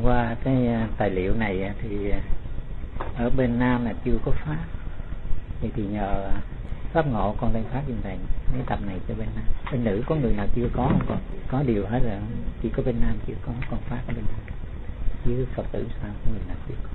qua cái tài liệu này thì ở bên Nam là chưa có phát, thì nhờ pháp ngộ con đang phát trên này mấy tập này cho bên Nam. Bên nữ có người nào chưa có không? Có điều hết rồi, chỉ có bên Nam chưa có, con phát ở bên Nam. Chứ Phật tử sao có người nào chưa có.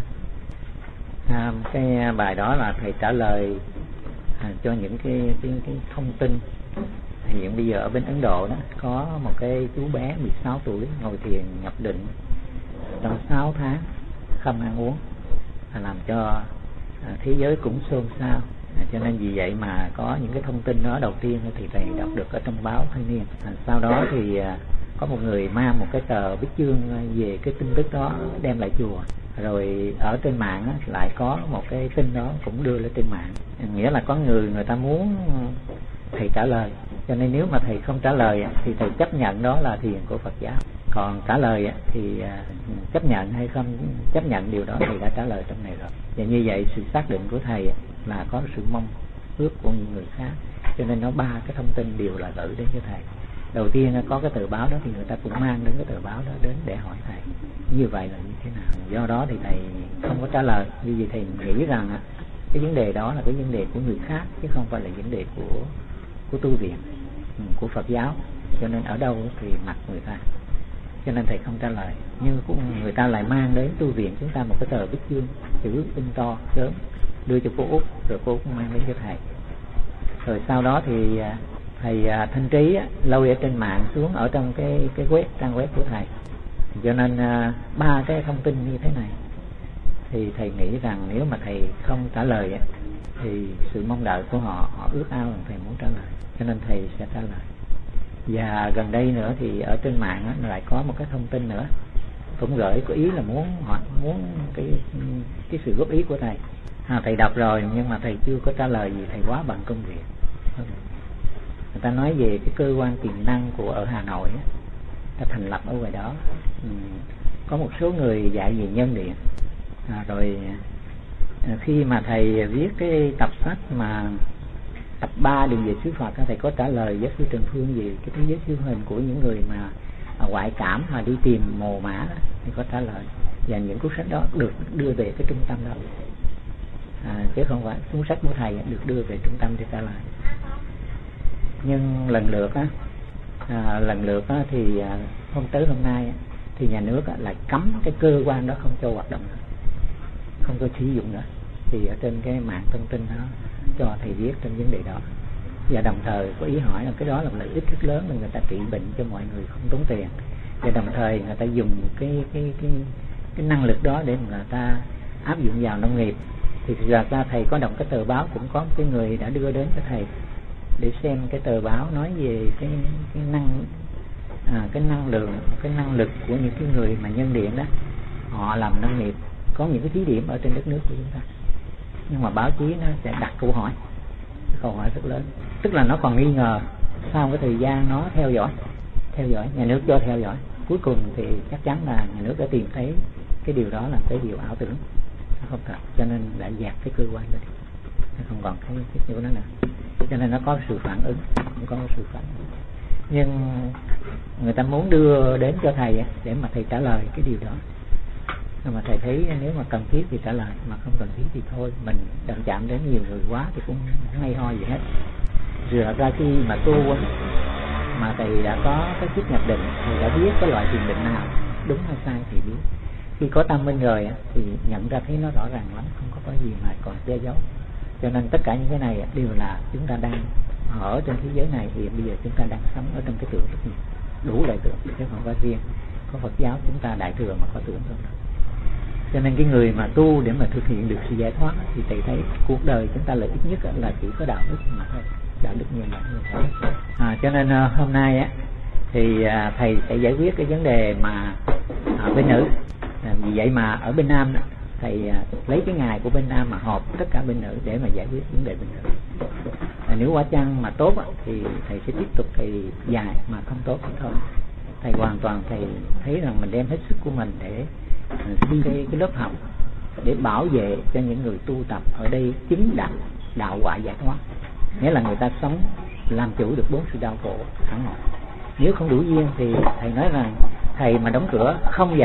Cái bài đó là thầy trả lời cho những cái thông tin. Hiện bây giờ ở bên Ấn Độ đó có một cái chú bé 16 tuổi ngồi thiền nhập định trong 6 tháng không ăn uống, làm cho thế giới cũng xôn xao. Cho nên vì vậy mà có những cái thông tin đó đầu tiên thì thầy đọc được ở trong báo Thanh Niên. Sau đó thì có một người mang một cái tờ bích chương về cái tin tức đó đem lại chùa, rồi ở trên mạng lại có một cái tin đó cũng đưa lên trên mạng, nghĩa là có người ta muốn thầy trả lời, cho nên nếu mà thầy không trả lời thì thầy chấp nhận đó là thiền của Phật giáo, còn trả lời thì chấp nhận hay không chấp nhận điều đó thầy đã trả lời trong này rồi. Và như vậy sự xác định của thầy là có sự mong ước của những người khác, cho nên nó 3 cái thông tin đều là gửi đến cho thầy. Đầu tiên có cái tờ báo đó thì người ta cũng mang đến cái tờ báo đó đến để hỏi thầy như vậy là như thế nào. Do đó thì thầy không có trả lời, vì thầy nghĩ rằng cái vấn đề đó là cái vấn đề của người khác chứ không phải là vấn đề của tu viện, của Phật giáo, cho nên ở đâu thì mặc người ta, cho nên thầy không trả lời. Nhưng người ta lại mang đến tu viện chúng ta một cái tờ bích chương chữ in to lớn đưa cho cô Út, rồi cô Út mang đến cho thầy. Rồi sau đó thì thầy Thanh Trí lôi ở trên mạng xuống ở trong cái trang web của thầy, cho nên 3 cái thông tin như thế này thì thầy nghĩ rằng nếu mà thầy không trả lời thì sự mong đợi của họ ước ao rằng thầy muốn trả lời, cho nên thầy sẽ trả lời. Và gần đây nữa thì ở trên mạng lại có một cái thông tin nữa cũng gửi có ý là muốn cái sự góp ý của thầy. Thầy đọc rồi nhưng mà thầy chưa có trả lời vì thầy quá bận công việc. Người ta nói về cái cơ quan tiềm năng của ở Hà Nội ta thành lập ở ngoài đó. Có một số người dạy về nhân điện, rồi khi mà thầy viết cái tập sách mà tập 3 đường về xứ Phật, thầy có trả lời giáo sư Trần Phương về cái thế giới siêu hình của những người mà ngoại cảm mà đi tìm mồ mã đó, thì có trả lời. Và những cuốn sách đó được đưa về cái trung tâm đó, chứ không phải cuốn sách của thầy được đưa về trung tâm để trả lời. Nhưng lần lượt thì hôm nay thì nhà nước lại cấm cái cơ quan đó không cho hoạt động nữa, không cho sử dụng nữa. Thì ở trên cái mạng thông tin đó cho thầy viết trên vấn đề đó, và đồng thời có ý hỏi là cái đó là một lợi ích rất lớn, là người ta trị bệnh cho mọi người không tốn tiền, và đồng thời người ta dùng cái năng lực đó để người ta áp dụng vào nông nghiệp. Thì thực ra thầy có đọc cái tờ báo, cũng có một cái người đã đưa đến cho thầy để xem cái tờ báo nói về cái năng lực của những cái người mà nhân điện đó, họ làm nông nghiệp, có những cái thí điểm ở trên đất nước của chúng ta. Nhưng mà báo chí nó sẽ đặt câu hỏi rất lớn, tức là nó còn nghi ngờ. Sau cái thời gian nó theo dõi, nhà nước cho theo dõi, cuối cùng thì chắc chắn là nhà nước đã tìm thấy cái điều đó là cái điều ảo tưởng, nó không thật, cho nên đã dẹp cái cơ quan đó đi, nó không còn cái điều đó nữa. Cho nên nó có sự phản ứng, nhưng người ta muốn đưa đến cho thầy để mà thầy trả lời cái điều đó. Nhưng mà thầy thấy nếu mà cần thiết thì trả lời, mà không cần thiết thì thôi, mình đụng chạm đến nhiều người quá thì cũng không hay ho gì hết. Rồi ra khi mà tu mà thầy đã có cái chức nhập định, thầy đã biết cái loại thiền định nào đúng hay sai thì biết. Khi có tâm minh rồi thì nhận ra thấy nó rõ ràng lắm, không có gì mà còn che giấu. Cho nên tất cả những cái này đều là chúng ta đang ở trên thế giới này, thì bây giờ chúng ta đang sống ở trong cái tượng rất nhiều, đủ loại tượng, chứ không phải riêng có Phật giáo chúng ta đại thừa mà có tượng không. Cho nên cái người mà tu để mà thực hiện được sự giải thoát thì thầy thấy cuộc đời chúng ta lợi ích nhất là chỉ có đạo đức mà thôi, đạo đức nhiều lắm. Cho nên hôm nay thì thầy sẽ giải quyết cái vấn đề mà bên nữ. Vì vậy mà ở bên Nam thầy lấy cái ngày của bên Nam mà họp tất cả bên nữ để mà giải quyết vấn đề bên nữ. Nếu quá chăng mà tốt thì thầy sẽ tiếp tục thầy dài, mà không tốt thì thôi. Thầy hoàn toàn thầy thấy rằng mình đem hết sức của mình để cái lớp học để bảo vệ cho những người tu tập ở đây chứng đắc đạo quả giải thoát, nghĩa là người ta sống làm chủ được 4 sự đau khổ hẳn hoi. Nếu không đủ duyên thì thầy nói rằng thầy mà đóng cửa không dạy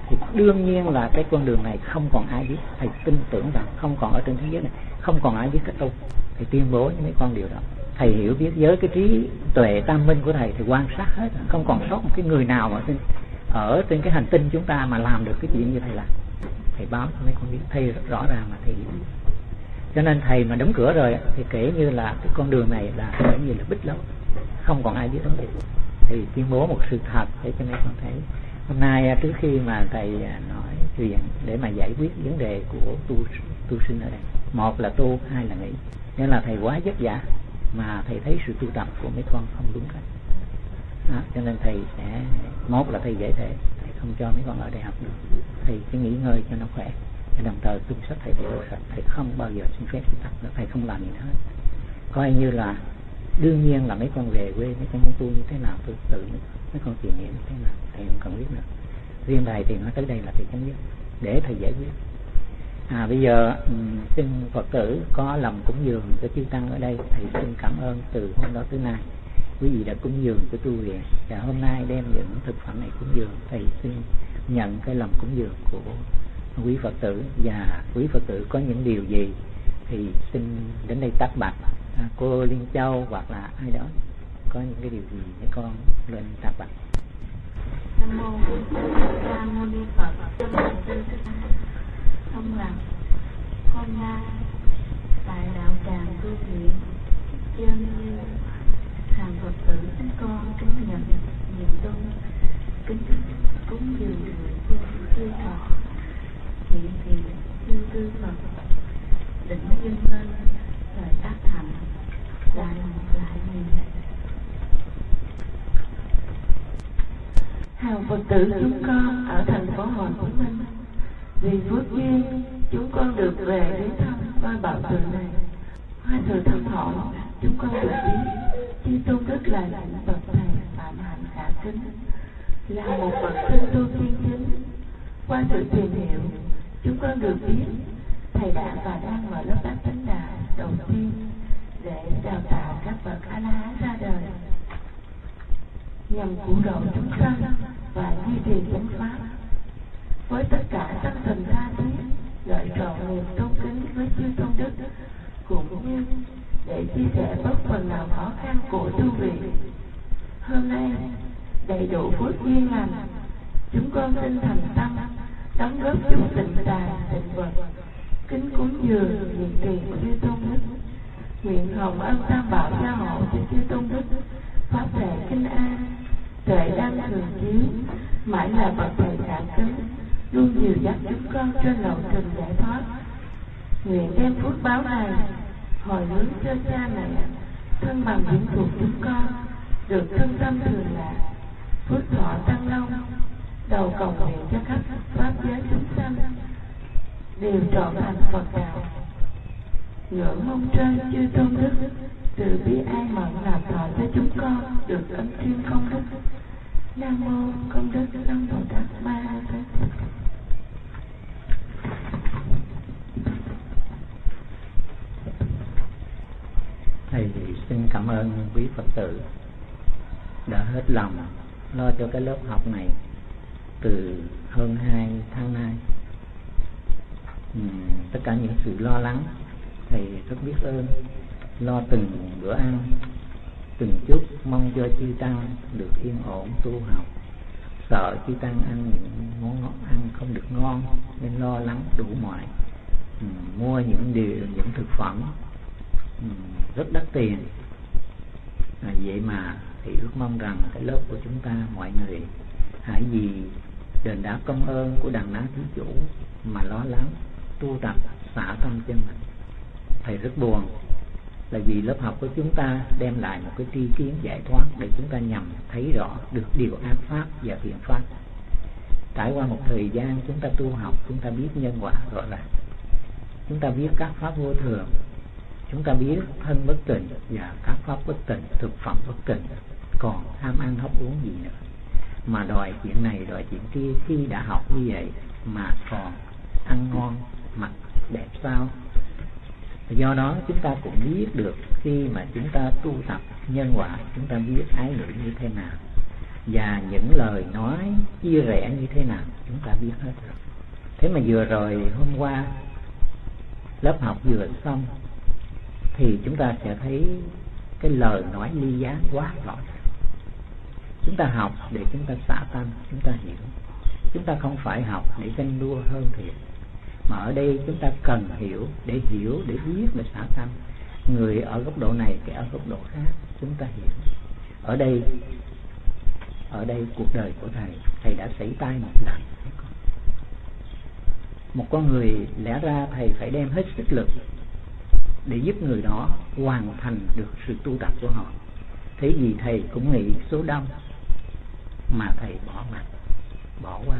thì đương nhiên là cái con đường này không còn ai biết. Thầy tin tưởng rằng không còn ở trên thế giới này không còn ai biết cách tu. Thầy tuyên bố những mấy con điều đó. Thầy hiểu biết với cái trí tuệ tam minh của thầy thì quan sát hết, không còn sót một cái người nào mà ở trên cái hành tinh chúng ta mà làm được cái chuyện như thầy làm. Thầy báo cho mấy con biết, thầy rõ ràng mà thầy hiểu. Cho nên thầy mà đóng cửa rồi thì kể như là cái con đường này là kể như là bích lối, không còn ai biết vấn đề. Thì tuyên bố một sự thật để cho mấy con thấy. Hôm nay trước khi mà thầy nói chuyện để mà giải quyết vấn đề của tu sinh ở đây, một là tu, hai là nghỉ. Nên là thầy quá vất vả mà thầy thấy sự tu tập của mấy con không đúng cách. Cho nên thầy sẽ, một là thầy giải thể, thầy không cho mấy con ở đại học được. Thầy sẽ nghỉ ngơi cho nó khỏe, và đồng thời tu sách thầy đều sạch. Thầy không bao giờ xin phép tu tập nữa, thầy không làm gì hết. Coi như là đương nhiên là mấy con về quê, mấy con muốn tu như thế nào tu tự mấy con tìm hiểu như thế nào thầy không cần biết nữa. Riêng thầy thì nói tới đây là thầy chấm dứt để thầy giải quyết. Bây giờ xin Phật tử có lòng cúng dường cho chư tăng ở đây, thầy xin cảm ơn từ hôm đó tới nay quý vị đã cúng dường cho tu viện, và hôm nay đem những thực phẩm này cúng dường. Thầy xin nhận cái lòng cúng dường của quý Phật tử, và quý Phật tử có những điều gì thì xin đến đây tác bạch. Cô Liên Châu hoặc là ai đó có những cái điều gì để con lên tác bạch. Nam mô Bổn Sư Thích Ca Mâu Ni Phật. Thông lạc hôm nay tại đạo tràng tu viện chân như hàng Phật tử chúng con kính nhận niềm tôn kính cúng dường người dân chư Phật hiện tiền chư tư Phật định dâng lên lời tác thành lại nhiều. Hàng Phật tử chúng con ở thành phố Hồ Chí Minh, vì phước duyên chúng con được về đến thăm ngôi bảo tường này. Qua sự thăm hỏi chúng con được biết chư tôn đức là những bậc thầy phạm hạnh khả kính, là một bậc tinh tu tiên chính. Qua sự tìm hiểu chúng con được biết thầy đã và đang mở lớp Bát Chánh Đạo đầu tiên để đào tạo các bậc A La Hán ra đời, nhằm cứu độ chúng sanh và duy trì chánh pháp. Với tất cả tâm tình tha thiết, gợi trọn niềm tôn kính với chư tôn đức, cũng như để chia sẻ bớt phần nào khó khăn của tu viện. Hôm nay đầy đủ phước duyên lành, chúng con xin thành tâm đóng góp chút tịnh tài tịnh vật, kính cúng dường hiện tiền chư tôn đức, nguyện hồng ân tam bảo gia hộ cho chư tôn đức, pháp thể kinh an, tuệ đăng thường chiếu, mãi là bậc thầy khả kính, luôn dìu dắt chúng con trên lộ trình giải thoát. Nguyện đem phước báo này hồi hướng cho cha mẹ, thân bằng những thuộc chúng con được thân tâm thường lạc, phước thọ tăng lâu, đầu cầu nguyện cho các pháp giới chúng sanh đều trọn thành Phật đạo. Ngưỡng mong trên chư tôn đức từ bi ai mẫn làm thọ cho chúng con được ân chuyên công đức. Nam mô Công Đức Năng Bồ Tát Ma Tát. Thầy xin cảm ơn quý Phật tử đã hết lòng lo cho cái lớp học này từ hơn 2 tháng nay. Tất cả những sự lo lắng thầy rất biết ơn, lo từng bữa ăn, từng chút mong cho chư tăng được yên ổn tu học, sợ chư tăng ăn những món ăn không được ngon nên lo lắng đủ mọi, mua những thực phẩm rất đắt tiền. Vậy mà thì ước mong rằng cái lớp của chúng ta mọi người hãy vì đền đáp công ơn của đànná thí chủ mà lo lắng tu tập xả tâm chân mình. Thầy rất buồn là vì lớp học của chúng ta đem lại một cái tri kiến giải thoát để chúng ta nhằm thấy rõ được điều ác pháp và thiện pháp. Trải qua một thời gian chúng ta tu học, chúng ta biết nhân quả rõ ràng, chúng ta biết các pháp vô thường, chúng ta biết thân bất tịnh và các pháp bất tịnh, thực phẩm bất tịnh, còn tham ăn hấp uống gì nữa mà đòi chuyện này đòi chuyện kia. Khi đã học như vậy mà còn ăn ngon mặc đẹp sao? Do đó chúng ta cũng biết được khi mà chúng ta tu tập nhân quả, chúng ta biết ái ngữ như thế nào. và những lời nói chia rẽ như thế nào chúng ta biết hết rồi. Thế mà vừa rồi hôm qua lớp học vừa xong thì chúng ta sẽ thấy cái lời nói ly gián quá rõ. Chúng ta học để chúng ta xả tâm, chúng ta hiểu. Chúng ta không phải học để tranh đua hơn thiệt, mà ở đây chúng ta cần hiểu, để biết, để xả tâm. Người ở góc độ này, kẻ ở góc độ khác, chúng ta hiểu. Ở đây cuộc đời của thầy đã sảy tay một lần. Một con người lẽ ra thầy phải đem hết sức lực để giúp người đó hoàn thành được sự tu tập của họ. Thế vì thầy cũng nghĩ số đông mà thầy bỏ mặt, bỏ qua.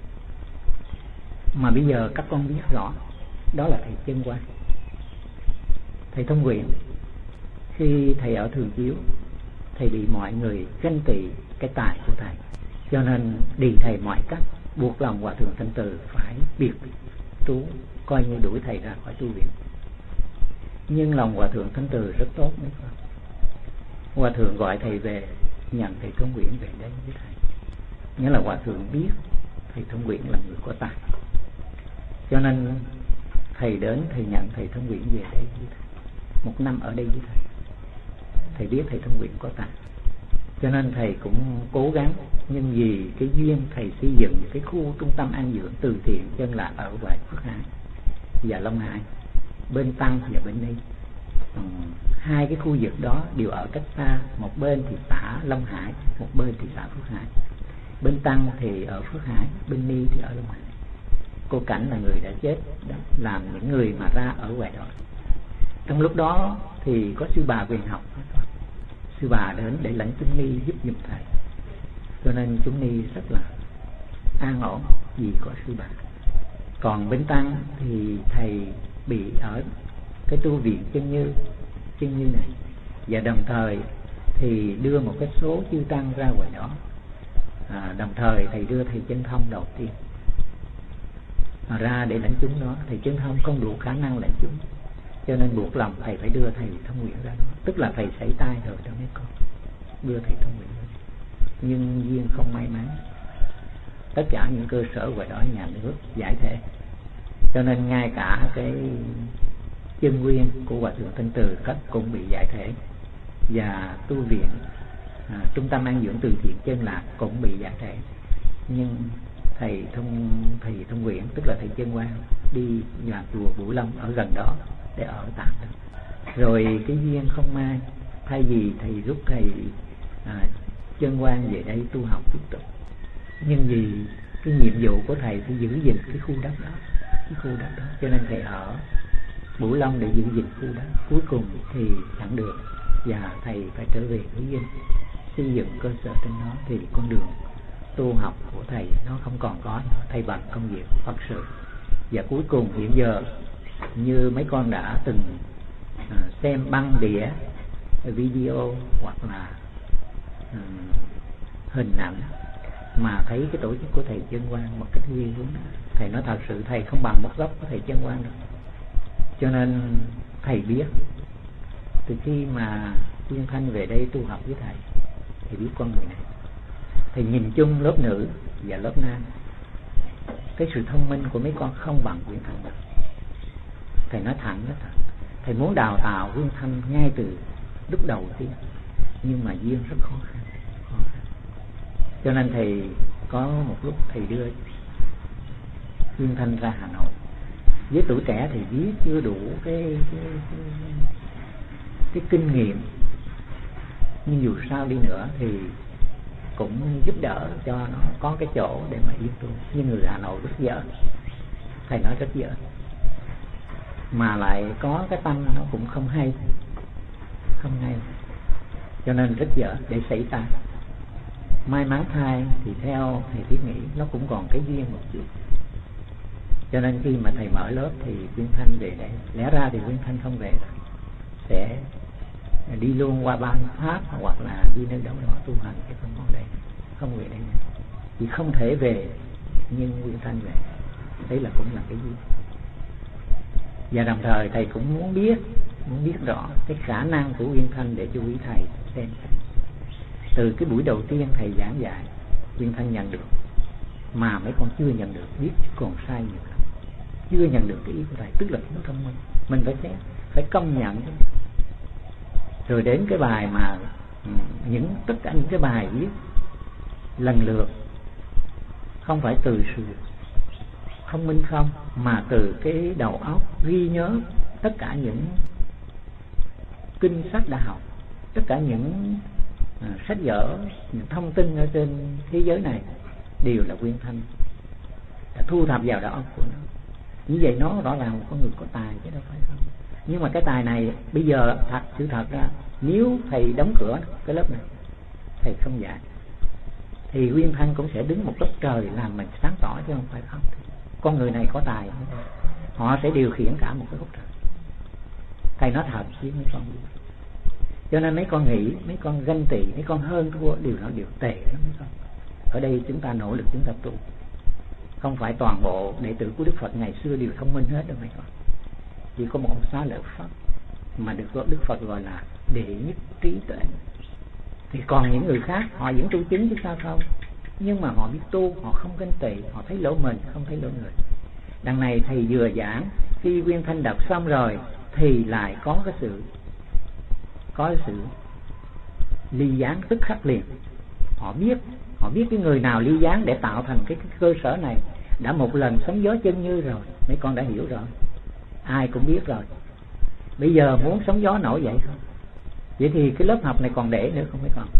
Mà bây giờ các con biết rõ, đó là thầy Chân Quang, thầy Thông Nguyện. Khi thầy ở Thường Chiếu, thầy bị mọi người ganh tị cái tài của thầy, cho nên đi thầy mọi cách, buộc lòng Hòa Thượng Thanh Từ phải biệt trú, coi như đuổi thầy ra khỏi tu viện. Nhưng lòng Hòa Thượng Thanh Từ rất tốt đấy con. Hòa Thượng gọi thầy về, nhận thầy Thông Nguyện về đây với thầy. Nghĩa là Hòa Thượng biết thầy Thông Nguyện là người có tài, cho nên thầy đến, thầy nhận thầy Thông Nguyện về đây với thầy. 1 năm ở đây với thầy. Thầy biết thầy Thông Nguyện có tài, cho nên thầy cũng cố gắng. Nhưng vì cái duyên, thầy xây dựng cái khu trung tâm an dưỡng từ thiện Chân Lạc ở ngoài Phước Hải và Long Hải, bên Tăng và bên Ni. Hai cái khu vực đó đều ở cách xa, một bên thì xã Long Hải, một bên thì xã Phước Hải. Bên Tăng thì ở Phước Hải, bên Ni thì ở Long Hải. Cô Cảnh là người đã chết, đã làm những người mà ra ở ngoài đó. Trong lúc đó thì có sư bà Quyền Học, sư bà đến để lãnh chúng Ni giúp giùm thầy, cho nên chúng Ni rất là an ổn vì có sư bà. Còn bên Tăng thì thầy bị ở cái tu viện Chân Như này, và đồng thời thì đưa một cái số chư tăng ra ngoài đó. Đồng thời thầy đưa thầy Chân Thông đầu tiên ra để lãnh chúng đó. Thầy Chân Thông không đủ khả năng lãnh chúng, cho nên buộc lòng thầy phải đưa thầy Thông Nguyện ra đó. Tức là thầy sảy tay rồi đó mấy con, đưa thầy Thông Nguyện ra. Nhưng duyên không may mắn, tất cả những cơ sở ngoài đó nhà nước giải thể, cho nên ngay cả cái chân nguyên của Hòa Thượng Thanh Từ cũng bị giải thể, và tu viện trung tâm an dưỡng từ thiện Chân Lạc cũng bị giải thể. Nhưng thầy Thông Nguyện, tức là thầy Chân Quang, đi vào chùa Vũ Long ở gần đó để ở tạm đó. Rồi cái duyên không may, thay vì thầy rút thầy Chân Quang về đây tu học tiếp tục, nhưng vì cái nhiệm vụ của thầy phải giữ gìn cái khu đất đó, cho nên thầy ở Vũ Long để giữ gìn khu đất. Cuối cùng thì chẳng được, và thầy phải trở về Núi Vinh xây dựng cơ sở trên đó. Thì con đường tu học của thầy nó không còn có nữa, thầy bằng công việc Phật sự. Và cuối cùng hiện giờ, như mấy con đã từng xem băng đĩa, video hoặc là hình ảnh, mà thấy cái tổ chức của thầy Chân Quang một cách nguyên hướng, thầy nói thật sự thầy không bằng một góc của thầy Chân Quang được. Cho nên thầy biết, từ khi mà Quyên Thanh về đây tu học với thầy biết con người này. Thầy nhìn chung lớp nữ và lớp nam, cái sự thông minh của mấy con không bằng Quyên Thanh được. Thầy nói thẳng đó thật. Thầy muốn đào tạo Quyên Thanh ngay từ lúc đầu tiên, nhưng mà duyên rất khó khăn. Cho nên thầy có một lúc thầy đưa Quyên Thanh ra Hà Nội. Với tuổi trẻ thì biết chưa đủ cái kinh nghiệm, nhưng dù sao đi nữa thì cũng giúp đỡ cho nó có cái chỗ để mà yên tu. Nhưng người Hà Nội rất dở, thầy nói rất dở, mà lại có cái tâm nó cũng không hay, cho nên rất dở để xảy ra. May mắn thai thì theo thầy thiết nghĩ nó cũng còn cái duyên một chút, cho nên khi mà thầy mở lớp thì Quyên Thanh về đây. Lẽ ra thì Quyên Thanh không về rồi, sẽ đi luôn qua Ban Pháp hoặc là đi nơi đâu đó tu hành, chứ không về đây nữa. Vì không thể về, nhưng Quyên Thanh về, đấy là cũng là cái duyên. Và đồng thời thầy cũng muốn biết rõ cái khả năng của Quyên Thanh để cho quý thầy xem. Từ cái buổi đầu tiên thầy giảng dạy, Nguyên Thanh nhận được, mà mấy con chưa nhận được, biết còn sai nhiều lắm. Chưa nhận được cái ý của thầy, tức là thiếu thông minh. Mình phải công nhận. Rồi đến cái bài mà tất cả những cái bài viết lần lượt không phải từ sự thông minh không, mà từ cái đầu óc ghi nhớ tất cả những kinh sách đã học, tất cả những sách vở, những thông tin ở trên thế giới này đều là Nguyên Thanh đã thu thập vào đầu óc của nó. Như vậy nó rõ ràng một con người có tài chứ đâu phải không. Nhưng mà cái tài này bây giờ sự thật ra, nếu thầy đóng cửa cái lớp này, thầy không dạy, thì Nguyên Thanh cũng sẽ đứng một góc trời làm mình sáng tỏ chứ không phải không. Con người này có tài, họ sẽ điều khiển cả một cái góc trời. Thầy nói thật chứ mấy con. Cho nên mấy con nghĩ, mấy con ganh tị, mấy con hơn thua đều tệ lắm mấy con. Ở đây chúng ta nỗ lực, chúng ta tu. Không phải toàn bộ đệ tử của Đức Phật ngày xưa đều thông minh hết đâu mấy con. Chỉ có một ông Xá Lợi Phất mà được Đức Phật gọi là đệ nhất trí tuệ. Thì còn những người khác họ vẫn tu chứng chứ sao không. Nhưng mà họ biết tu, họ không ganh tị, họ thấy lỗi mình, không thấy lỗi người. Đằng này thầy vừa giảng, khi Nguyên Thanh đọc xong rồi thì lại có cái sự ly gián tức khắc liền. Họ biết cái người nào ly gián để tạo thành cái cơ sở này đã một lần sóng gió chân như rồi. Mấy con đã hiểu rồi, ai cũng biết rồi. Bây giờ muốn sóng gió nổi dậy không? Vậy thì cái lớp học này còn để nữa không mấy con?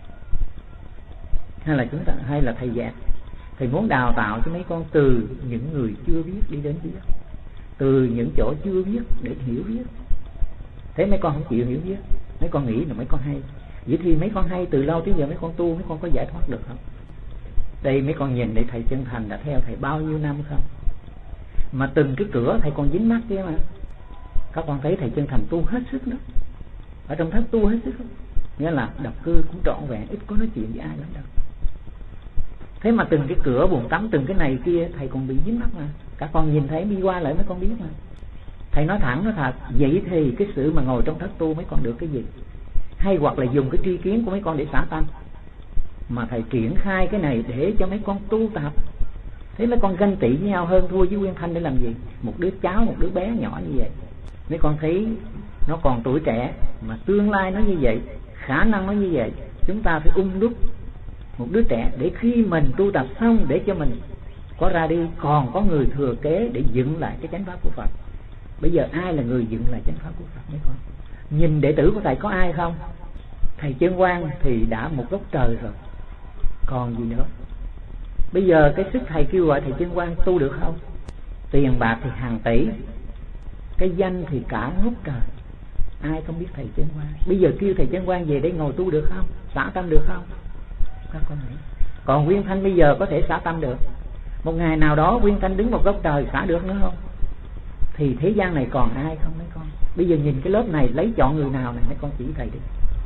Hay là thầy dạy, thầy muốn đào tạo cho mấy con từ những người chưa biết đi đến biết, từ những chỗ chưa biết để hiểu biết. Thế mấy con không chịu hiểu biết, mấy con nghĩ là mấy con hay. Vậy thì mấy con hay từ lâu tới giờ mấy con tu, mấy con có giải thoát được không? Đây mấy con nhìn để thầy Chân Thành đã theo thầy bao nhiêu năm không? Mà từng cái cửa thầy còn dính mắt kia mà. Các con thấy thầy Chân Thành tu hết sức đó, ở trong thất tu hết sức đó. Nghĩa là độc cư cũng trọn vẹn, ít có nói chuyện với ai lắm đâu. Thế mà từng cái cửa buồng tắm, từng cái này kia thầy còn bị dính mắt mà. Các con nhìn thấy đi qua lại mấy con biết mà. Thầy nói thẳng nói thật, vậy thì cái sự mà ngồi trong thất tu mấy con được cái gì? Hay hoặc là dùng cái tri kiến của mấy con để xả tâm. Mà thầy triển khai cái này để cho mấy con tu tập. Thế mấy con ganh tị với nhau hơn thua với Nguyên Thanh để làm gì? Một đứa cháu, một đứa bé nhỏ như vậy. Mấy con thấy nó còn tuổi trẻ mà tương lai nó như vậy, khả năng nó như vậy, chúng ta phải đúc một đứa trẻ để khi mình tu tập xong để cho mình có ra đi còn có người thừa kế để dựng lại cái chánh pháp của Phật. Bây giờ ai là người dựng lại chánh pháp của Phật mấy con? Nhìn đệ tử của thầy có ai không? Thầy Chân Quang thì đã một góc trời rồi, còn gì nữa? Bây giờ cái sức thầy kêu gọi thầy Chân Quang tu được không? Tiền bạc thì hàng tỷ, cái danh thì cả ngút trời, ai không biết thầy Chân Quang? Bây giờ kêu thầy Chân Quang về đây ngồi tu được không? Xả tâm được không? Các con nghĩ. Còn Nguyên Thanh bây giờ có thể xả tâm được. Một ngày nào đó Nguyên Thanh đứng một góc trời xả được nữa không? Thì thế gian này còn ai không mấy con? Bây giờ nhìn cái lớp này lấy chọn người nào này mấy con chỉ thầy đi.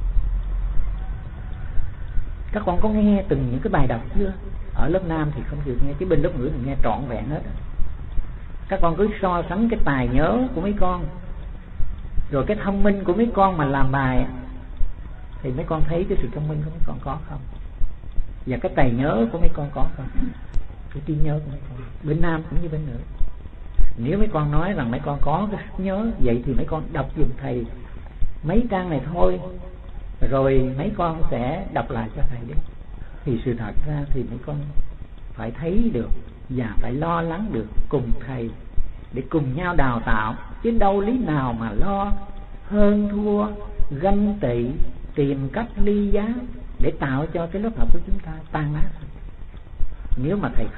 Các con có nghe từng những cái bài đọc chưa? Ở lớp Nam thì không chịu nghe, chứ bên lớp Ngữ thì nghe trọn vẹn hết. Các con cứ so sánh cái tài nhớ của mấy con rồi cái thông minh của mấy con mà làm bài, thì mấy con thấy cái sự thông minh của mấy con có không? Và cái tài nhớ của mấy con có không? Cái trí nhớ của mấy con bên Nam cũng như bên Nữ. Nếu mấy con nói rằng mấy con có cái sức nhớ, vậy thì mấy con đọc giùm thầy mấy trang này thôi, rồi mấy con sẽ đọc lại cho thầy đi. Thì sự thật ra thì mấy con phải thấy được và phải lo lắng được cùng thầy để cùng nhau đào tạo, chứ đâu lý nào mà lo hơn thua, ganh tị, tìm cách ly gián để tạo cho cái lớp học của chúng ta tan nát. Nếu mà thầy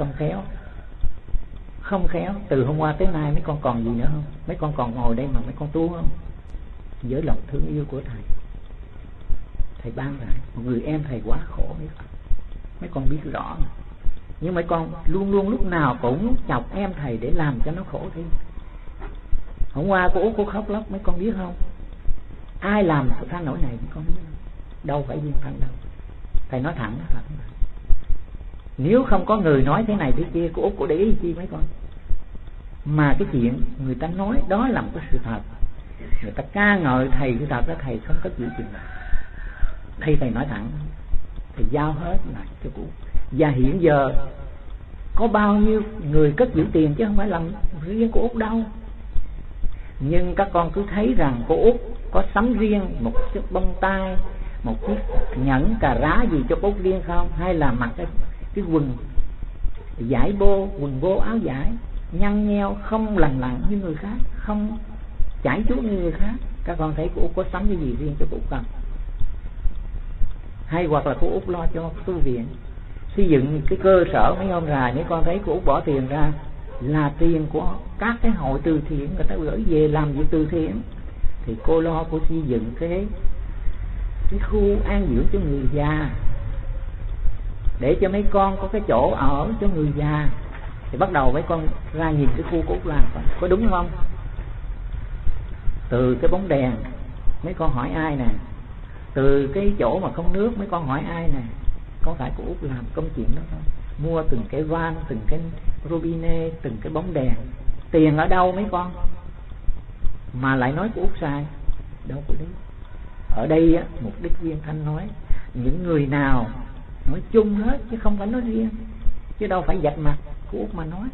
không khéo, từ hôm qua tới nay mấy con còn gì nữa không? Mấy con còn ngồi đây mà mấy con tu không? Với lòng thương yêu của thầy ban lại một người em thầy quá khổ, mấy con biết rõ mà. Nhưng mấy con luôn luôn lúc nào cũng chọc em thầy để làm cho nó khổ thêm. Hôm qua cô Út cô khóc lóc, mấy con biết không? Ai làm tha nỗi này mấy con biết không? Đâu phải Duyên Thanh đâu. Thầy nói thẳng thật. Nếu không có người nói thế này thế kia, cô Út cô để ý chi mấy con? Mà cái chuyện người ta nói đó là một cái sự thật. Người ta ca ngợi thầy, sự thật đó thầy không có chịu chuyện. Thầy nói thẳng. thì giao hết lại cho cô Út. Và hiện giờ có bao nhiêu người cất giữ tiền chứ không phải làm riêng cô Út đâu. Nhưng các con cứ thấy rằng cô Út có sắm riêng một chiếc bông tai, một chiếc nhẫn cà rá gì cho cô Út riêng không? Hay là mặc cái quần vải bô, quần bô áo vải nhăn nheo không lằn lằn như người khác, không chảy chuốt như người khác? Các con thấy cô Út có sắm cái gì riêng cho cô Út không? Hay hoặc là cô Út lo cho tu viện, xây dựng cái cơ sở? Mấy hôm rồi mấy con thấy cô Út bỏ tiền ra là tiền của các cái hội từ thiện, người ta gửi về làm việc từ thiện. Thì cô lo cô xây dựng cái khu an dưỡng cho người già, để cho mấy con có cái chỗ ở cho người già. Thì bắt đầu mấy con ra nhìn cái khu cô Út làm, có đúng không? Từ cái bóng đèn mấy con hỏi ai nè, từ cái chỗ mà không nước mấy con hỏi ai nè. Có phải cô Út làm công chuyện đó không? Mua từng cái van, từng cái robinet, từng cái bóng đèn. Tiền ở đâu mấy con mà lại nói cô Út sai? Đâu có đúng. Ở đây á, Mục Đích Viên Thanh nói những người nào nói chung hết chứ không phải nói riêng, chứ đâu phải vạch mặt cô Út mà nói,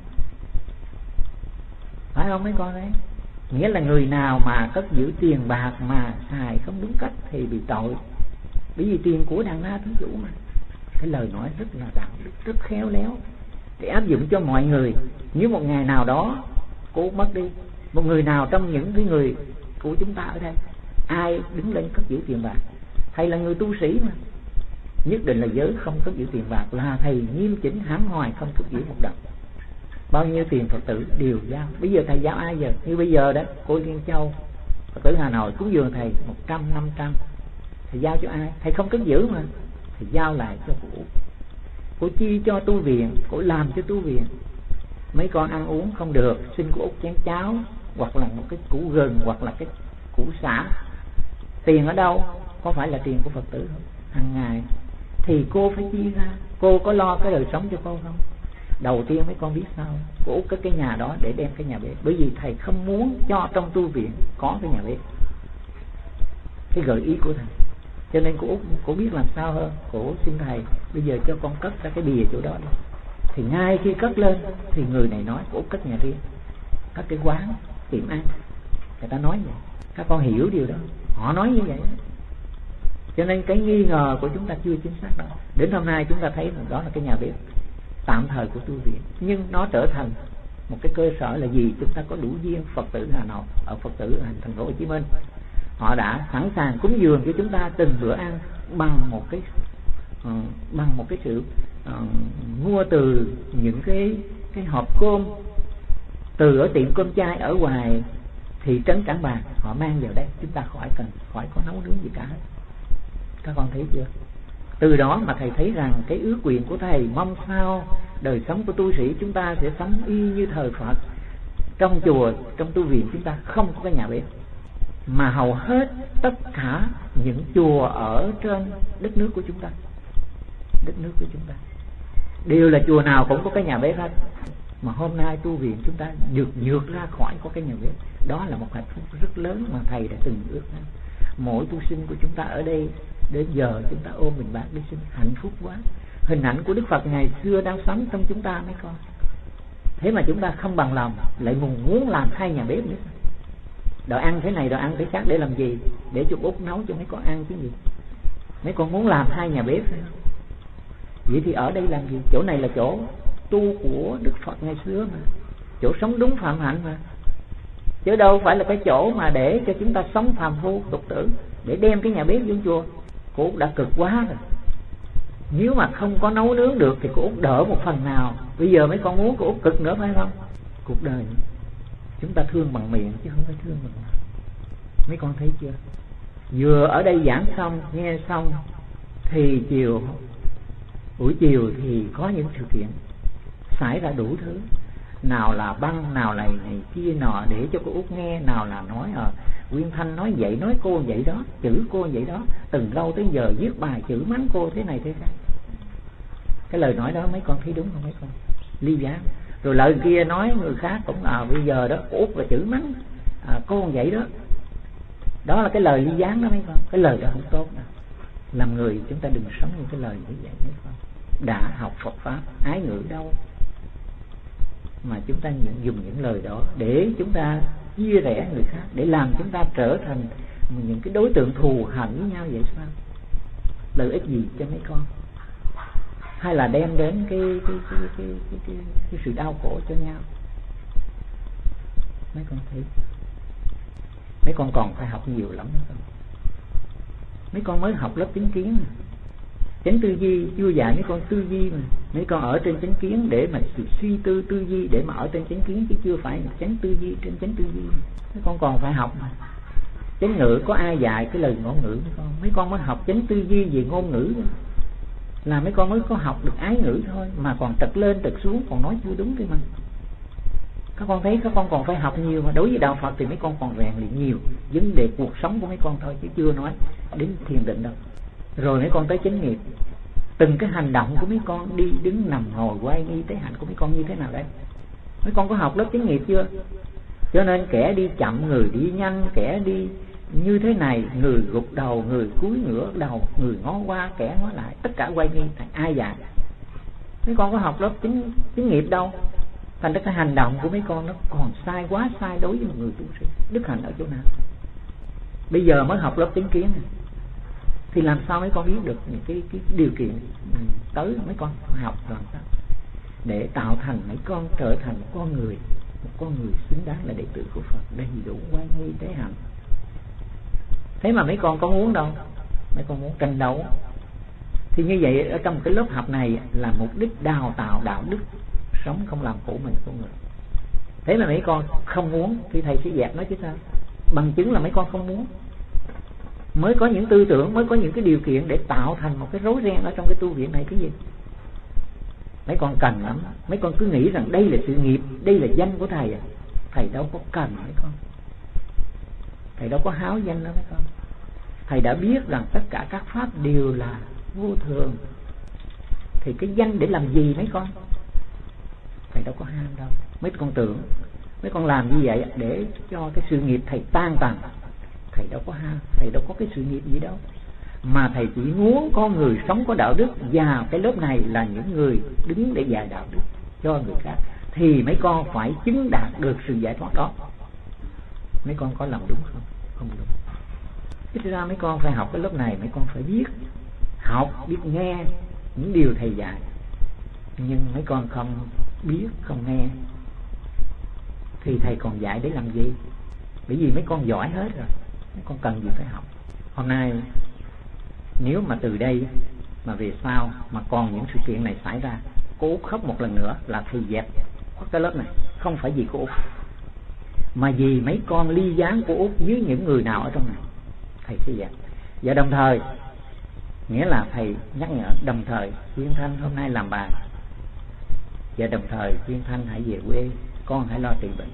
phải không mấy con đấy? Nghĩa là người nào mà cất giữ tiền bạc mà xài không đúng cách thì bị tội, bởi vì tiền của đàn na thí chủ mà. Cái lời nói rất là đạo đức, rất khéo léo để áp dụng cho mọi người. Nếu một ngày nào đó cô Út mất đi, một người nào trong những cái người của chúng ta ở đây ai đứng lên cất giữ tiền bạc, thầy là người tu sĩ mà, nhất định là giới không cất giữ tiền bạc, là thầy nghiêm chỉnh hãm hoài không cất giữ một đồng. Bao nhiêu tiền Phật tử đều giao. Bây giờ thầy giao ai giờ? Như bây giờ đó cô Liên Châu, Phật tử Hà Nội cúng dường thầy 100, 500, thầy giao cho ai? Thầy không cất giữ mà, thầy giao lại cho cô Út. Cô chi cho tu viện, cô làm cho tu viện. Mấy con ăn uống không được, xin cô Út chén cháo, hoặc là một cái củ gừng, hoặc là cái củ sả. Tiền ở đâu? Có phải là tiền của Phật tử không? Hàng ngày thì cô phải chia ra. Cô có lo cái đời sống cho cô không? Đầu tiên mấy con biết sao? Cô Út có cái nhà đó để đem cái nhà bếp, bởi vì thầy không muốn cho trong tu viện có cái nhà bếp. Cái gợi ý của thầy. Cho nên cô Út cô biết làm sao hơn. Cô xin thầy bây giờ cho con cất ra cái bìa chỗ đó đi. Thì ngay khi cất lên thì người này nói cô Út cất nhà riêng, cất cái quán tiệm ăn. Người ta nói vậy. Các con hiểu điều đó, họ nói như vậy. Cho nên cái nghi ngờ của chúng ta chưa chính xác đâu. Đến hôm nay chúng ta thấy rằng đó là cái nhà bếp tạm thời của tu viện, nhưng nó trở thành một cái cơ sở là gì? Chúng ta có đủ duyên Phật tử Hà Nội, ở Phật tử ở thành phố Hồ Chí Minh, họ đã sẵn sàng cúng dường cho chúng ta từng bữa ăn bằng một cái sự mua từ những cái hộp cơm từ ở tiệm cơm chay ở ngoài thị trấn Trảng Bàng, họ mang vào đây, chúng ta khỏi có nấu nướng gì cả. Các con thấy chưa? Từ đó mà thầy thấy rằng cái ước nguyện của thầy mong sao đời sống của tu sĩ chúng ta sẽ sống y như thời Phật. Trong chùa, trong tu viện chúng ta không có cái nhà bếp, mà hầu hết tất cả những chùa ở trên đất nước của chúng ta, đều là chùa nào cũng có cái nhà bếp hết. Mà hôm nay tu viện chúng ta được vượt ra khỏi có cái nhà bếp, đó là một hạnh phúc rất lớn mà thầy đã từng ước. Mỗi tu sinh của chúng ta ở đây đến giờ chúng ta ôm mình bát đi sinh, hạnh phúc quá. Hình ảnh của Đức Phật ngày xưa đang sống trong chúng ta mấy con. Thế mà chúng ta không bằng lòng, lại muốn làm hai nhà bếp nữa. Đồ ăn thế này, đồ ăn thế khác để làm gì? Để cho Út nấu cho mấy con ăn chứ gì. Mấy con muốn làm hai nhà bếp phải không? Vậy thì ở đây làm gì? Chỗ này là chỗ tu của Đức Phật ngày xưa mà, chỗ sống đúng phạm hạnh mà, chứ đâu phải là cái chỗ mà để cho chúng ta sống phàm phu tục tử, để đem cái nhà bếp vô chùa. Cô Út đã cực quá rồi. Nếu mà không có nấu nướng được thì cô Út đỡ một phần nào. Bây giờ mấy con muốn cô Út cực nữa phải không? Cuộc đời chúng ta thương bằng miệng chứ không phải thương bằng lòng. Mấy con thấy chưa? Vừa ở đây giảng xong, nghe xong thì buổi chiều thì có những sự kiện xảy ra đủ thứ. Nào là băng, nào là này kia nọ để cho cô Út nghe, nào là nói Nguyên Thanh nói vậy, nói cô vậy đó, chữ cô vậy đó, từng lâu tới giờ viết bài chữ mắng cô thế này thế khác. Cái lời nói đó mấy con thấy đúng không mấy con? Ly gián. Rồi lời kia nói người khác cũng bây giờ đó cô Út là chữ mắng cô vậy đó. Đó là cái lời ly gián đó mấy con. Cái lời đó không tốt đâu. Làm người chúng ta đừng sống những cái lời như vậy nữa không? Đã học Phật pháp, ái ngữ đâu mà chúng ta dùng những lời đó để chúng ta chia rẽ người khác, để làm chúng ta trở thành những cái đối tượng thù hận với nhau vậy sao? Lợi ích gì cho mấy con? Hay là đem đến cái sự đau khổ cho nhau? Mấy con thấy mấy con còn phải học nhiều lắm nữa không? Mấy con mới học lớp chánh kiến, chánh tư duy chưa dạy mấy con tư duy mà. Mấy con ở trên chánh kiến để mà suy tư tư duy, để mà ở trên chánh kiến, chứ chưa phải chánh tư duy trên chánh tư duy. Mấy con còn phải học mà. Chánh ngữ có ai dạy cái lời ngôn ngữ mấy con? Mấy con mới học chánh tư duy về ngôn ngữ là mấy con mới có học được ái ngữ thôi, mà còn trật lên trật xuống, còn nói chưa đúng thôi mà. Các con thấy các con còn phải học nhiều mà. Đối với đạo Phật thì mấy con còn rèn luyện nhiều vấn đề cuộc sống của mấy con thôi, chứ chưa nói đến thiền định đâu. Rồi mấy con tới chánh nghiệp, từng cái hành động của mấy con, đi đứng nằm ngồi quay nghi tế hạnh của mấy con như thế nào đấy? Mấy con có học lớp chánh nghiệp chưa? Cho nên kẻ đi chậm, người đi nhanh, kẻ đi như thế này, người gục đầu, người cúi ngửa đầu, người ngó qua, kẻ ngó lại, tất cả quay nghi. Ai dạy? Mấy con có học lớp chánh nghiệp đâu. Thành ra cái hành động của mấy con nó còn sai, quá sai đối với một người tu sĩ. Đức hạnh ở chỗ nào? Bây giờ mới học lớp chánh kiến thì làm sao mấy con biết được những cái điều kiện tới mấy con học làm sao để tạo thành mấy con trở thành một con người xứng đáng là đệ tử của Phật, đầy đủ oai nghi tế hạnh. Thế mà mấy con có muốn đâu, mấy con muốn tranh đấu. Thì như vậy ở trong cái lớp học này là mục đích đào tạo đạo đức, sống không làm khổ mình của người. Thế mà mấy con không muốn thì thầy sẽ dẹp nó chứ sao? Bằng chứng là mấy con không muốn, mới có những tư tưởng, mới có những cái điều kiện để tạo thành một cái rối ren ở trong cái tu viện này. Cái gì mấy con cần lắm. Mấy con cứ nghĩ rằng đây là sự nghiệp, đây là danh của thầy. Thầy đâu có cần mấy con, thầy đâu có háo danh đâu mấy con. Thầy đã biết rằng tất cả các pháp đều là vô thường, thì cái danh để làm gì mấy con? Thầy đâu có ham đâu. Mấy con tưởng mấy con làm như vậy để cho cái sự nghiệp thầy tan tành. Thầy đâu có ham, thầy đâu có cái sự nghiệp gì đâu, mà thầy chỉ muốn con người sống có đạo đức, và cái lớp này là những người đứng để dạy đạo đức cho người khác, thì mấy con phải chứng đạt được sự giải thoát đó. Mấy con có làm đúng không? Không đúng. Ít ra mấy con phải học cái lớp này, mấy con phải biết học, biết nghe những điều thầy dạy. Nhưng mấy con không biết, không nghe thì thầy còn dạy để làm gì? Bởi vì mấy con giỏi hết rồi, mấy con cần gì phải học. Hôm nay nếu mà từ đây mà về sau mà còn những sự kiện này xảy ra, cô Út khóc một lần nữa là thầy dẹp cái lớp này. Không phải vì cô Út, mà vì mấy con ly gián của Út với những người nào ở trong này, thầy sẽ dẹp. Và đồng thời, nghĩa là thầy nhắc nhở, đồng thời Duyên Thanh hôm nay làm bài, và đồng thời Duyên Thanh hãy về quê, con hãy lo trị bệnh.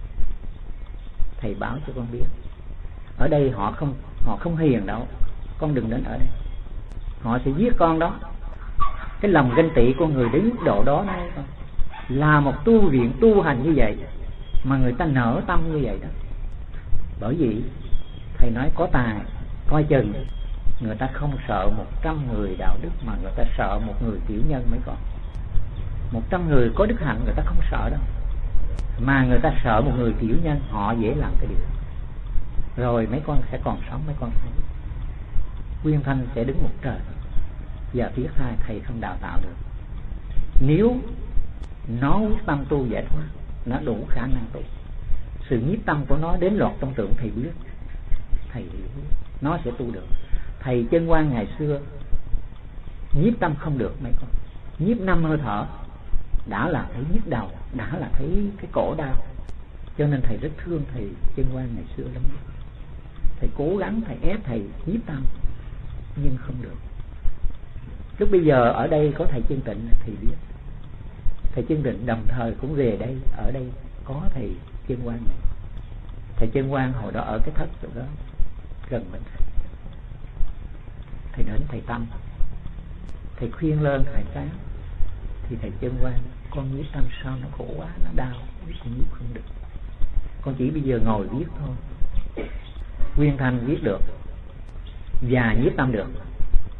Thầy báo cho con biết, ở đây họ không hiền đâu, con đừng đến ở đây, họ sẽ giết con đó. Cái lòng ganh tị của người đến mức độ đó này, là một tu viện tu hành như vậy mà người ta nở tâm như vậy đó. Bởi vì thầy nói có tài coi chừng, người ta không sợ 100 người đạo đức, mà người ta sợ một người tiểu nhân mấy con. 100 người có đức hạnh người ta không sợ đâu, mà người ta sợ một người tiểu nhân, họ dễ làm cái điều. Rồi mấy con sẽ còn sống, mấy con thấy Quyên Thanh sẽ đứng một trời, và tiếc thay thầy không đào tạo được. Nếu nó quyết tâm tu giải thoát, nó đủ khả năng tu. Sự nhiếp tâm của nó đến lọt trong tượng thầy biết, thầy biết nó sẽ tu được. Thầy Chân Quang ngày xưa nhiếp tâm không được mấy con, nhiếp 5 hơi thở đã là thấy nhức đầu, đã là thấy cái cổ đau. Cho nên thầy rất thương thầy Chân Quang ngày xưa lắm. Thầy cố gắng, thầy ép thầy nhiếp tâm nhưng không được. Lúc bây giờ ở đây có thầy Chân Tịnh thì biết. Thầy Chân Tịnh đồng thời cũng về đây, ở đây có thầy Chân Quang này. Thầy Chân Quang hồi đó ở cái thất rồi đó, gần mình. Thầy đến thầy tâm, thầy khuyên lên thầy sáng, thì thầy Chân Quang, con nhiếp tâm sao nó khổ quá, nó đau, con nhiếp không được, con chỉ bây giờ ngồi viết thôi. Quyên Thanh viết được và nhiếp tâm được,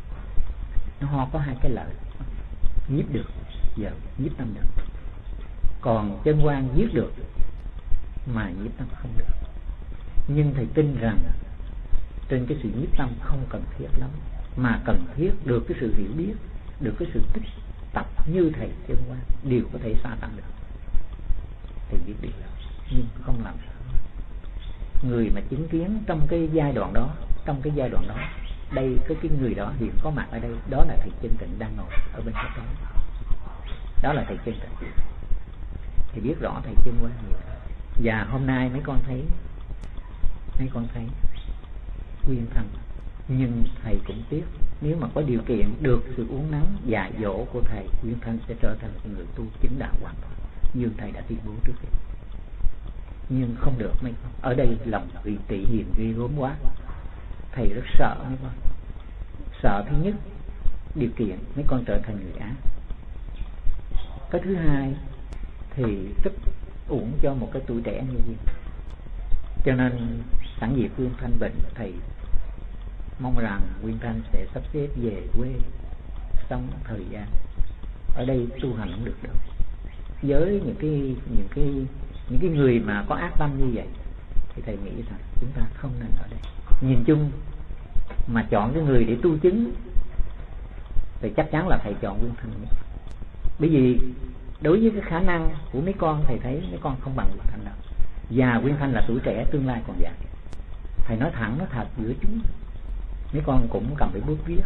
Ho có hai cái lợi, nhiếp được, giờ nhiếp tâm được. Còn chân quan giết được mà nhiếp tâm không được. Nhưng thầy tin rằng trên cái sự nhiếp tâm không cần thiết lắm, mà cần thiết được cái sự hiểu biết, được cái sự tích tập như thầy chân quan đều có thể xa tăng được. Thầy biết điều đó, nhưng không làm sao. Người mà chứng kiến trong cái giai đoạn đó, đây cái người đó hiện có mặt ở đây, đó là thầy chân tịnh đang ngồi ở bên cái đó. Đó là thầy chân tịnh. Thì biết rõ thầy chân quan nhiều. Và hôm nay mấy con thấy Nguyên Thanh. Nhưng thầy cũng tiếc, nếu mà có điều kiện được sự uốn nắn dạy dỗ của thầy, Nguyên Thanh sẽ trở thành một người tu chứng đạo hoàn toàn như thầy đã tuyên bố trước đây. Nhưng không được mấy con. Ở đây lòng vị tị hiềm ghê gớm quá. Thầy rất sợ mấy con. Sợ thứ nhất, điều kiện mấy con trở thành người ác. Cái thứ hai thì rất uổng cho một cái tuổi trẻ như vậy. Cho nên sẵn dịp Nguyên Thanh bệnh, thầy mong rằng Nguyên Thanh sẽ sắp xếp về quê sống thời gian. Ở đây tu hành không được đâu. Với những cái người mà có ác tâm như vậy thì thầy nghĩ rằng chúng ta không nên ở đây. Nhìn chung mà chọn cái người để tu chứng thì chắc chắn là thầy chọn Nguyên Thanh. Bởi vì đối với cái khả năng của mấy con, thầy thấy mấy con không bằng Nguyên Thanh đâu. Và Nguyên Thanh là tuổi trẻ, tương lai còn dài. Thầy nói thẳng nói thật giữa chúng, mấy con cũng cần phải bước viết.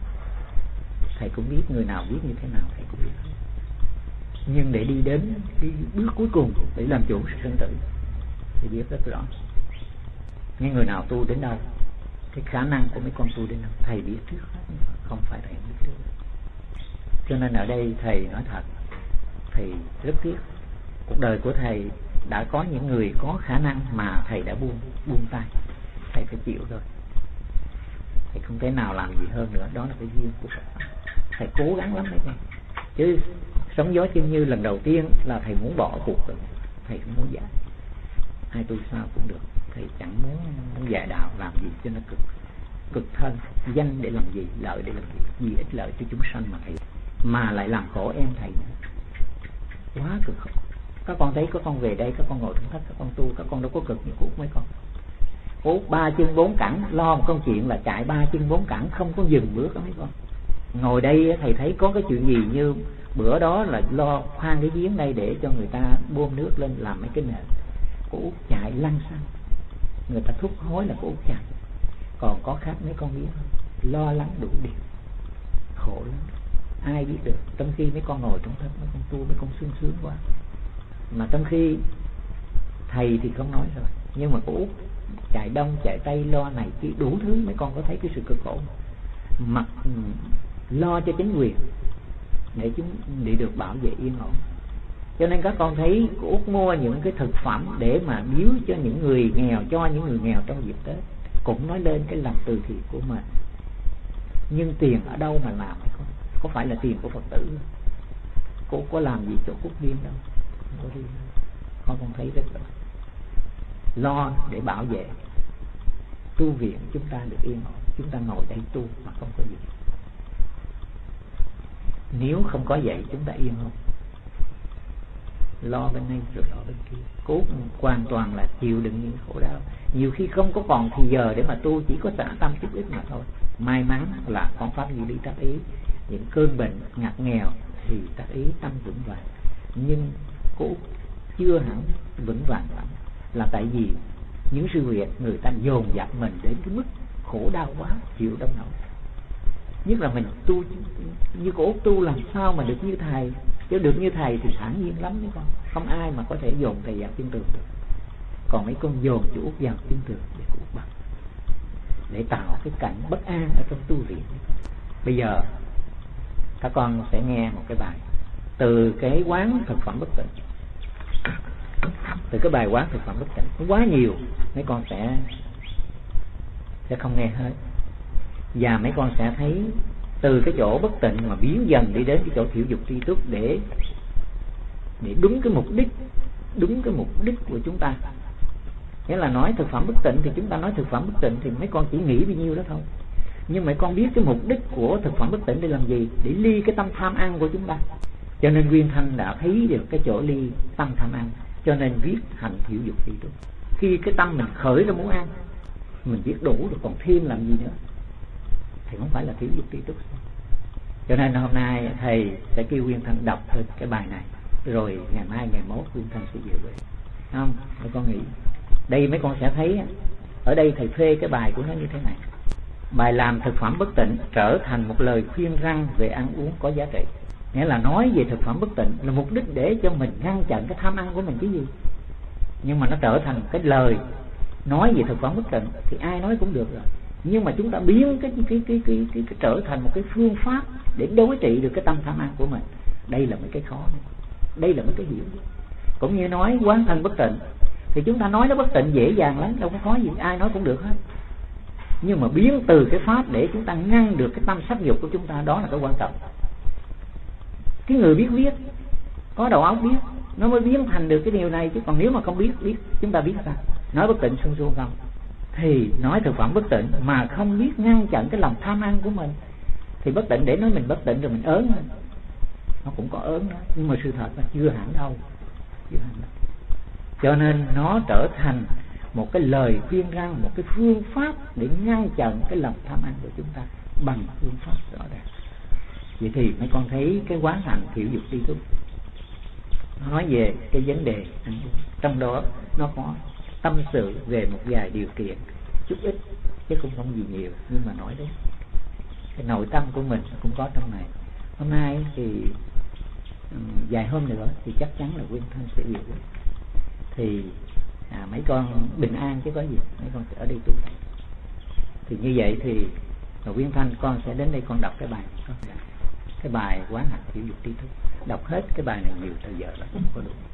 Thầy cũng biết người nào viết như thế nào, thầy cũng biết. Nhưng để đi đến cái bước cuối cùng để làm chủ sự sinh tử thì biết rất rõ. Những người nào tu đến đâu, cái khả năng của mấy con tu đến đâu, thầy biết trước hết, không phải thầy biết trước. Cho nên ở đây thầy nói thật, thầy rất tiếc. Cuộc đời của thầy đã có những người có khả năng mà thầy đã buông tay. Thầy phải chịu thôi. Thầy không thể nào làm gì hơn nữa. Đó là cái duyên của Phật. Thầy cố gắng lắm đấy con. Chứ sóng gió chim như lần đầu tiên là thầy muốn bỏ cuộc rồi. Thầy không muốn dạy. Ai tu sao cũng được. Thầy chẳng muốn dạy đạo làm gì cho nó cực thân. Danh để làm gì, lợi để làm gì. Vì ích lợi cho chúng sanh mà thầy. Mà lại làm khổ em thầy. Quá cực khổ. Các con thấy các con về đây, các con ngồi trong thất, các con tu, các con đâu có cực như của mấy con. Của 3 chân 4 cẳng, lo một công chuyện là chạy 3 chân 4 cẳng, không có dừng bước đó mấy con. Ngồi đây thầy thấy có cái chuyện gì như bữa đó là lo khoan cái giếng đây để cho người ta bơm nước lên làm mấy cái nền. Của Út chạy lăn xăng, người ta thúc hối là của Út chạy. Còn có khác mấy con biết không? Lo lắng đủ điều, khổ lắm. Ai biết được. Trong khi mấy con ngồi trong thất, mấy con tu, mấy con sướng quá. Mà trong khi thầy thì không nói rồi, nhưng mà của Út chạy đông chạy tây lo này kia đủ thứ. Mấy con có thấy cái sự cực khổ mặc lo cho chính quyền để được bảo vệ yên ổn. Cho nên các con thấy của Út mua những cái thực phẩm để mà biếu cho những người nghèo, cho những người nghèo trong dịp Tết, cũng nói lên cái lòng từ thiện của mình. Nhưng tiền ở đâu mà làm hay không? Có phải là tiền của Phật tử? Cô có làm gì chỗ Cúc Viên đâu, không có đi. Con thấy rất rõ. Lo để bảo vệ tu viện chúng ta được yên ổn. Chúng ta ngồi đây tu mà không có gì. Nếu không có vậy chúng ta yên không? Lo bên đây rồi lo bên kia, cố hoàn toàn là chịu đựng những khổ đau. Nhiều khi không có còn thì giờ để mà tu, chỉ có xả tâm chút ít mà thôi. May mắn là con pháp như lý tác ý, những cơn bệnh ngặt nghèo thì tác ý tâm vững vàng. Nhưng cố chưa hẳn vững vàng lắm, là tại vì những sự việc người ta dồn dập mình đến cái mức khổ đau quá chịu đâu nổi. Nhất là mình tu như cổ tu làm sao mà được như thầy. Chứ được như thầy thì thản nhiên lắm đấy con. Không ai mà có thể dồn thầy vào chân tường được. Còn mấy con dồn chủ vào chân tường để cụ bằng, để tạo cái cảnh bất an ở trong tu viện. Bây giờ các con sẽ nghe một cái bài từ cái quán thực phẩm bất tịnh. Từ cái bài quán thực phẩm bất tịnh quá nhiều, mấy con sẽ không nghe hết. Và mấy con sẽ thấy từ cái chỗ bất tịnh mà biến dần đi đến cái chỗ thiểu dục tri túc để đúng cái mục đích của chúng ta. Nghĩa là nói thực phẩm bất tịnh thì chúng ta nói thực phẩm bất tịnh thì mấy con chỉ nghĩ bao nhiêu đó thôi. Nhưng mà con biết cái mục đích của thực phẩm bất tỉnh để làm gì? Để ly cái tâm tham ăn của chúng ta. Cho nên Nguyên Thanh đã thấy được cái chỗ ly tâm tham ăn, cho nên viết hành thiểu dục tri túc. Khi cái tâm mình khởi ra muốn ăn, mình viết đủ rồi còn thêm làm gì nữa, thì không phải là thiểu dục tri túc. Cho nên hôm nay thầy sẽ kêu Nguyên Thanh đọc thôi cái bài này, rồi ngày mai ngày mốt Nguyên Thanh sẽ về. Không, mấy con nghĩ đây mấy con sẽ thấy ở đây thầy phê cái bài của nó như thế này: bài làm thực phẩm bất tịnh trở thành một lời khuyên răn về ăn uống có giá trị. Nghĩa là nói về thực phẩm bất tịnh là mục đích để cho mình ngăn chặn cái tham ăn của mình chứ gì. Nhưng mà nó trở thành cái lời nói về thực phẩm bất tịnh thì ai nói cũng được rồi. Nhưng mà chúng ta biến cái trở thành một cái phương pháp để đối trị được cái tâm tham ăn của mình. Đây là mấy cái khó này. Đây là mấy cái hiểu. Cũng như nói quán thân bất tịnh thì chúng ta nói nó bất tịnh dễ dàng lắm, đâu có khó gì, ai nói cũng được hết. Nhưng mà biến từ cái pháp để chúng ta ngăn được cái tâm sắc dục của chúng ta, đó là cái quan trọng. Cái người biết viết, có đầu óc biết, nó mới biến thành được cái điều này. Chứ còn nếu mà không biết chúng ta biết sao? Nói bất tịnh suông suông không, thì nói thực phẩm bất tịnh mà không biết ngăn chặn cái lòng tham ăn của mình thì bất tịnh để nói mình bất tịnh rồi mình ớn. Nó cũng có ớn đó, nhưng mà sự thật là chưa hẳn đâu. Cho nên nó trở thành một cái lời khuyên răn, một cái phương pháp để ngăn chặn cái lòng tham ăn của chúng ta bằng phương pháp rõ ràng. Vậy thì mấy con thấy cái quán hạnh thiểu dục tri túc nói về cái vấn đề ăn uống, trong đó nó có tâm sự về một vài điều kiện chút ít chứ cũng không gì nhiều, nhưng mà nói đấy cái nội tâm của mình cũng có trong này. Hôm nay thì vài hôm nữa thì chắc chắn là Nguyên Thanh sẽ về thì mấy con bình an chứ có gì, mấy con sẽ ở đây tu. Thì như vậy thì Nguyên Thanh con sẽ đến đây con đọc cái bài này. Cái bài quán hạnh thiểu dục tri túc, đọc hết cái bài này nhiều thời giờ là không có đủ.